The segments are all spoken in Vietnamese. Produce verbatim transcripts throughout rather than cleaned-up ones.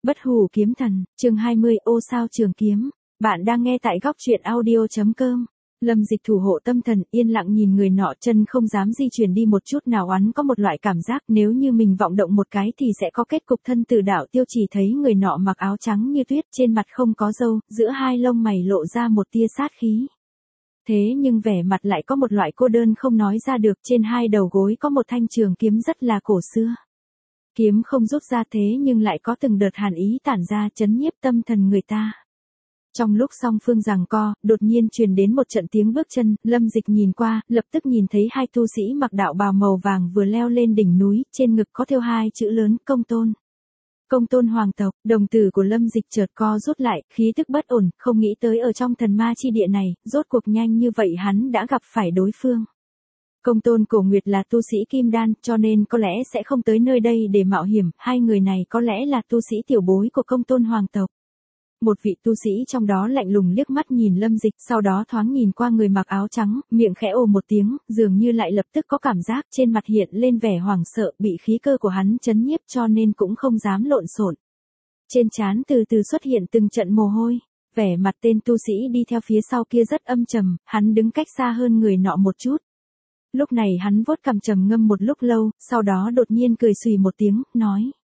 Bất hủ kiếm thần, chương hai mươi, ô sao trường kiếm. Bạn đang nghe tại góc truyện audio.com. Lâm Dịch thủ hộ tâm thần, yên lặng nhìn người nọ, chân không dám di chuyển đi một chút nào. Hắn có một loại cảm giác nếu như mình vọng động một cái thì sẽ có kết cục thân tử đạo tiêu. Chỉ thấy người nọ mặc áo trắng như tuyết, trên mặt không có râu, giữa hai lông mày lộ ra một tia sát khí. Thế nhưng vẻ mặt lại có một loại cô đơn không nói ra được. Trên hai đầu gối có một thanh trường kiếm rất là cổ xưa. Kiếm không rút ra thế nhưng lại có từng đợt hàn ý tản ra, chấn nhiếp tâm thần người ta. Trong lúc song phương giằng co, đột nhiên truyền đến một trận tiếng bước chân. Lâm Dịch nhìn qua, lập tức nhìn thấy hai tu sĩ mặc đạo bào màu vàng vừa leo lên đỉnh núi, trên ngực có thêu hai chữ lớn, Công Tôn. Công Tôn hoàng tộc. Đồng tử của Lâm Dịch chợt co rút lại, khí tức bất ổn, không nghĩ tới ở trong thần ma chi địa này, rốt cuộc nhanh như vậy hắn đã gặp phải đối phương. Công Tôn Cổ Nguyệt là tu sĩ kim đan, cho nên có lẽ sẽ không tới nơi đây để mạo hiểm. Hai người này có lẽ là tu sĩ tiểu bối của Công Tôn hoàng tộc. Một vị tu sĩ trong đó lạnh lùng liếc mắt nhìn Lâm Dịch, sau đó thoáng nhìn qua người mặc áo trắng, miệng khẽ ồ một tiếng, dường như lại lập tức có cảm giác trên mặt hiện lên vẻ hoảng sợ, bị khí cơ của hắn chấn nhiếp cho nên cũng không dám lộn xộn. Trên trán từ từ xuất hiện từng trận mồ hôi, vẻ mặt tên tu sĩ đi theo phía sau kia rất âm trầm, hắn đứng cách xa hơn người nọ một chút. Lúc này hắn vuốt cằm trầm ngâm một lúc lâu, sau đó đột nhiên cười xùy một tiếng, nói: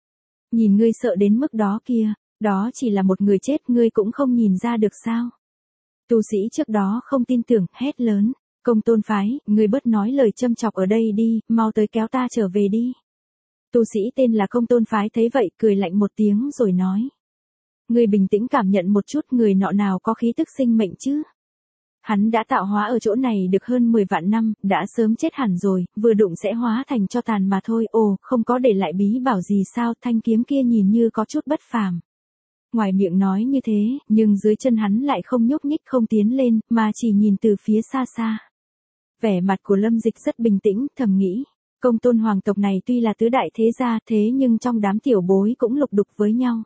Nhìn ngươi sợ đến mức đó kia, đó chỉ là một người chết, ngươi cũng không nhìn ra được sao? Tu sĩ trước đó không tin tưởng, hét lớn: Công Tôn phái, ngươi bớt nói lời châm chọc ở đây đi, mau tới kéo ta trở về đi. Tu sĩ tên là Công Tôn phái thấy vậy, cười lạnh một tiếng rồi nói: Ngươi bình tĩnh cảm nhận một chút, người nọ nào có khí tức sinh mệnh chứ? Hắn đã tạo hóa ở chỗ này được hơn mười vạn năm, đã sớm chết hẳn rồi, vừa đụng sẽ hóa thành cho tàn mà thôi. Ồ, không có để lại bí bảo gì sao? Thanh kiếm kia nhìn như có chút bất phàm. Ngoài miệng nói như thế, nhưng dưới chân hắn lại không nhúc nhích, không tiến lên, mà chỉ nhìn từ phía xa xa. Vẻ mặt của Lâm Dịch rất bình tĩnh, thầm nghĩ, Công Tôn hoàng tộc này tuy là tứ đại thế gia, thế nhưng trong đám tiểu bối cũng lục đục với nhau.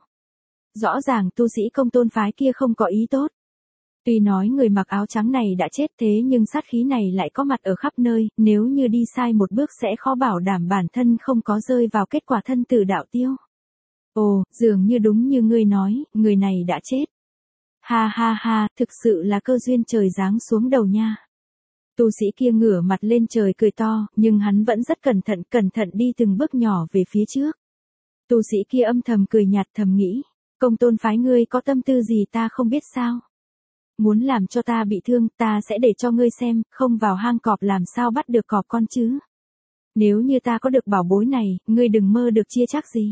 Rõ ràng tu sĩ Công Tôn phái kia không có ý tốt. Tuy nói người mặc áo trắng này đã chết, thế nhưng sát khí này lại có mặt ở khắp nơi, nếu như đi sai một bước sẽ khó bảo đảm bản thân không có rơi vào kết quả thân tử đạo tiêu. Ồ, dường như đúng như ngươi nói, người này đã chết. Ha ha ha, thực sự là cơ duyên trời giáng xuống đầu nha. Tu sĩ kia ngửa mặt lên trời cười to, nhưng hắn vẫn rất cẩn thận, cẩn thận đi từng bước nhỏ về phía trước. Tu sĩ kia âm thầm cười nhạt, thầm nghĩ, Công Tôn phái ngươi có tâm tư gì ta không biết sao? Muốn làm cho ta bị thương, ta sẽ để cho ngươi xem, không vào hang cọp làm sao bắt được cọp con chứ. Nếu như ta có được bảo bối này, ngươi đừng mơ được chia chắc gì.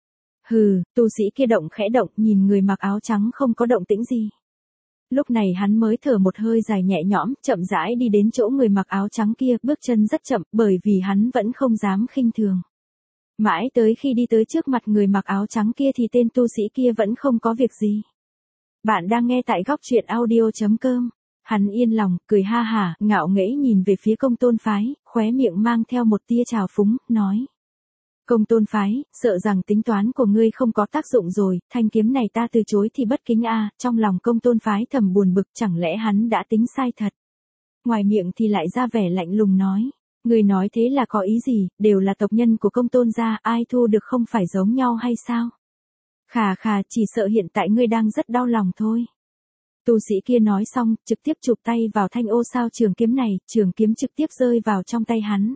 Hừ, tu sĩ kia động khẽ động, nhìn người mặc áo trắng không có động tĩnh gì. Lúc này hắn mới thở một hơi dài nhẹ nhõm, chậm rãi đi đến chỗ người mặc áo trắng kia, bước chân rất chậm, bởi vì hắn vẫn không dám khinh thường. Mãi tới khi đi tới trước mặt người mặc áo trắng kia thì tên tu sĩ kia vẫn không có việc gì. Bạn đang nghe tại góc truyện audio.com. Hắn yên lòng, cười ha hả, ngạo nghễ nhìn về phía Công Tôn phái, khóe miệng mang theo một tia trào phúng, nói: Công Tôn phái, sợ rằng tính toán của ngươi không có tác dụng rồi, thanh kiếm này ta từ chối thì bất kính a. Trong lòng Công Tôn phái thầm buồn bực, chẳng lẽ hắn đã tính sai thật. Ngoài miệng thì lại ra vẻ lạnh lùng nói: Ngươi nói thế là có ý gì, đều là tộc nhân của Công Tôn gia, ai thu được không phải giống nhau hay sao? Khà khà, chỉ sợ hiện tại ngươi đang rất đau lòng thôi. Tu sĩ kia nói xong, trực tiếp chụp tay vào thanh ô sao trường kiếm này, trường kiếm trực tiếp rơi vào trong tay hắn.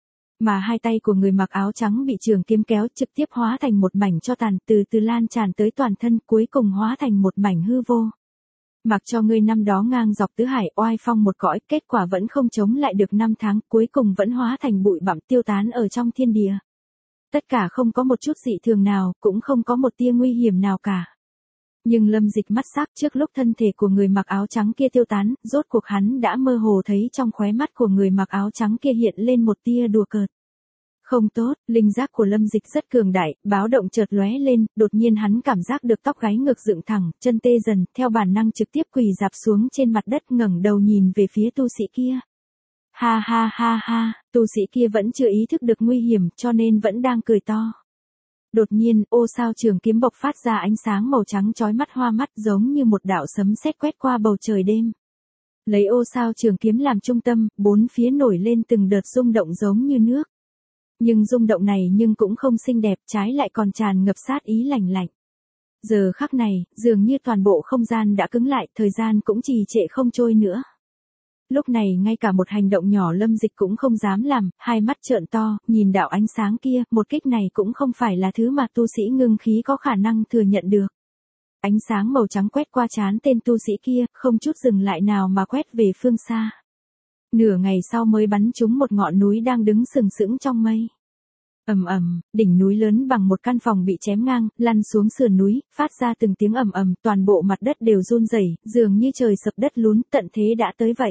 Mà hai tay của người mặc áo trắng bị trường kiếm kéo trực tiếp hóa thành một mảnh tro tàn, từ từ lan tràn tới toàn thân, cuối cùng hóa thành một mảnh hư vô. Mặc cho ngươi năm đó ngang dọc tứ hải oai phong một cõi, kết quả vẫn không chống lại được năm tháng, cuối cùng vẫn hóa thành bụi bặm tiêu tán ở trong thiên địa. Tất cả không có một chút dị thường nào, cũng không có một tia nguy hiểm nào cả. Nhưng Lâm Dịch mắt sắc, trước lúc thân thể của người mặc áo trắng kia tiêu tán, rốt cuộc hắn đã mơ hồ thấy trong khóe mắt của người mặc áo trắng kia hiện lên một tia đùa cợt. Không tốt, linh giác của Lâm Dịch rất cường đại, báo động chợt lóe lên, đột nhiên hắn cảm giác được tóc gáy ngược dựng thẳng, chân tê dần, theo bản năng trực tiếp quỳ rạp xuống trên mặt đất, ngẩng đầu nhìn về phía tu sĩ kia. Ha ha ha ha, tu sĩ kia vẫn chưa ý thức được nguy hiểm, cho nên vẫn đang cười to. Đột nhiên, ô sao trường kiếm bộc phát ra ánh sáng màu trắng chói mắt hoa mắt, giống như một đạo sấm sét quét qua bầu trời đêm. Lấy ô sao trường kiếm làm trung tâm, bốn phía nổi lên từng đợt rung động giống như nước. Nhưng rung động này nhưng cũng không xinh đẹp, trái lại còn tràn ngập sát ý lạnh lạnh. Giờ khắc này, dường như toàn bộ không gian đã cứng lại, thời gian cũng trì trệ không trôi nữa. Lúc này ngay cả một hành động nhỏ Lâm Dịch cũng không dám làm, hai mắt trợn to, nhìn đạo ánh sáng kia, một kích này cũng không phải là thứ mà tu sĩ ngưng khí có khả năng thừa nhận được. Ánh sáng màu trắng quét qua trán tên tu sĩ kia, không chút dừng lại nào mà quét về phương xa. Nửa ngày sau mới bắn trúng một ngọn núi đang đứng sừng sững trong mây. Ầm ầm, đỉnh núi lớn bằng một căn phòng bị chém ngang, lăn xuống sườn núi, phát ra từng tiếng ầm ầm, toàn bộ mặt đất đều run rẩy, dường như trời sập đất lún, tận thế đã tới vậy.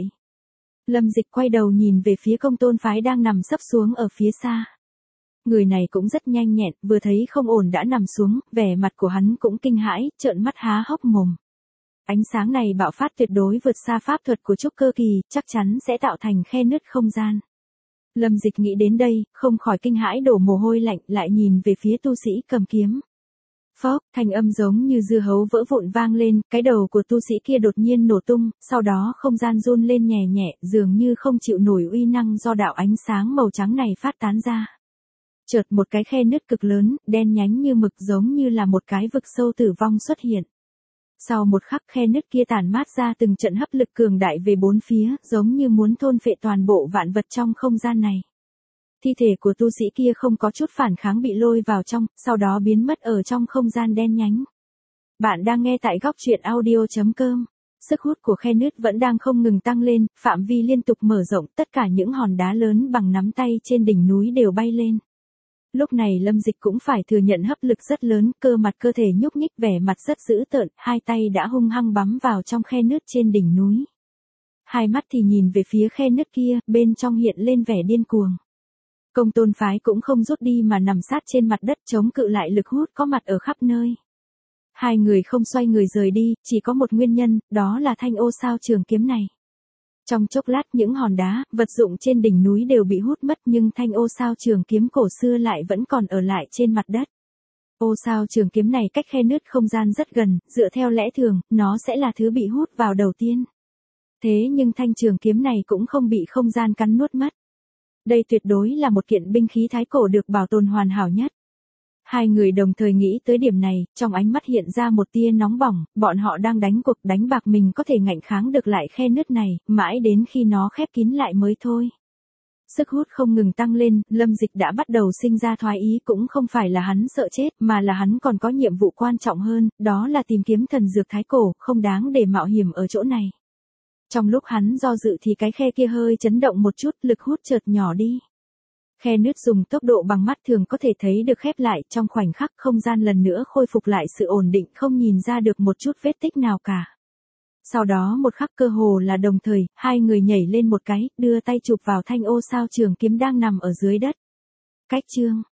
Lâm Dịch quay đầu nhìn về phía Công Tôn phái đang nằm sấp xuống ở phía xa. Người này cũng rất nhanh nhẹn, vừa thấy không ổn đã nằm xuống, vẻ mặt của hắn cũng kinh hãi, trợn mắt há hốc mồm. Ánh sáng này bạo phát tuyệt đối vượt xa pháp thuật của trúc cơ kỳ, chắc chắn sẽ tạo thành khe nứt không gian. Lâm Dịch nghĩ đến đây, không khỏi kinh hãi đổ mồ hôi lạnh, lại nhìn về phía tu sĩ cầm kiếm. Phốc, thanh âm giống như dưa hấu vỡ vụn vang lên, cái đầu của tu sĩ kia đột nhiên nổ tung, sau đó không gian run lên nhẹ nhẹ, dường như không chịu nổi uy năng do đạo ánh sáng màu trắng này phát tán ra. Chợt một cái khe nứt cực lớn, đen nhánh như mực giống như là một cái vực sâu tử vong xuất hiện. Sau một khắc khe nứt kia tản mát ra từng trận hấp lực cường đại về bốn phía, giống như muốn thôn phệ toàn bộ vạn vật trong không gian này. Thi thể của tu sĩ kia không có chút phản kháng bị lôi vào trong, sau đó biến mất ở trong không gian đen nhánh. Bạn đang nghe tại góc truyện audio chấm com. Sức hút của khe nứt vẫn đang không ngừng tăng lên, phạm vi liên tục mở rộng, tất cả những hòn đá lớn bằng nắm tay trên đỉnh núi đều bay lên. Lúc này Lâm Dịch cũng phải thừa nhận hấp lực rất lớn, cơ mặt cơ thể nhúc nhích vẻ mặt rất dữ tợn, hai tay đã hung hăng bắm vào trong khe nứt trên đỉnh núi. Hai mắt thì nhìn về phía khe nứt kia, bên trong hiện lên vẻ điên cuồng. Công Tôn phái cũng không rút đi mà nằm sát trên mặt đất chống cự lại lực hút có mặt ở khắp nơi. Hai người không xoay người rời đi, chỉ có một nguyên nhân, đó là thanh ô sao trường kiếm này. Trong chốc lát những hòn đá, vật dụng trên đỉnh núi đều bị hút mất nhưng thanh ô sao trường kiếm cổ xưa lại vẫn còn ở lại trên mặt đất. Ô sao trường kiếm này cách khe nứt không gian rất gần, dựa theo lẽ thường, nó sẽ là thứ bị hút vào đầu tiên. Thế nhưng thanh trường kiếm này cũng không bị không gian cắn nuốt mất. Đây tuyệt đối là một kiện binh khí thái cổ được bảo tồn hoàn hảo nhất. Hai người đồng thời nghĩ tới điểm này, trong ánh mắt hiện ra một tia nóng bỏng, bọn họ đang đánh cuộc đánh bạc mình có thể ngạnh kháng được lại khe nứt này, mãi đến khi nó khép kín lại mới thôi. Sức hút không ngừng tăng lên, Lâm Dịch đã bắt đầu sinh ra thoái ý, cũng không phải là hắn sợ chết, mà là hắn còn có nhiệm vụ quan trọng hơn, đó là tìm kiếm thần dược thái cổ, không đáng để mạo hiểm ở chỗ này. Trong lúc hắn do dự thì cái khe kia hơi chấn động một chút, lực hút chợt nhỏ đi. Khe nứt dùng tốc độ bằng mắt thường có thể thấy được khép lại, trong khoảnh khắc không gian lần nữa khôi phục lại sự ổn định, không nhìn ra được một chút vết tích nào cả. Sau đó một khắc cơ hồ là đồng thời, hai người nhảy lên một cái, đưa tay chụp vào thanh ô sao trường kiếm đang nằm ở dưới đất. Cách chương,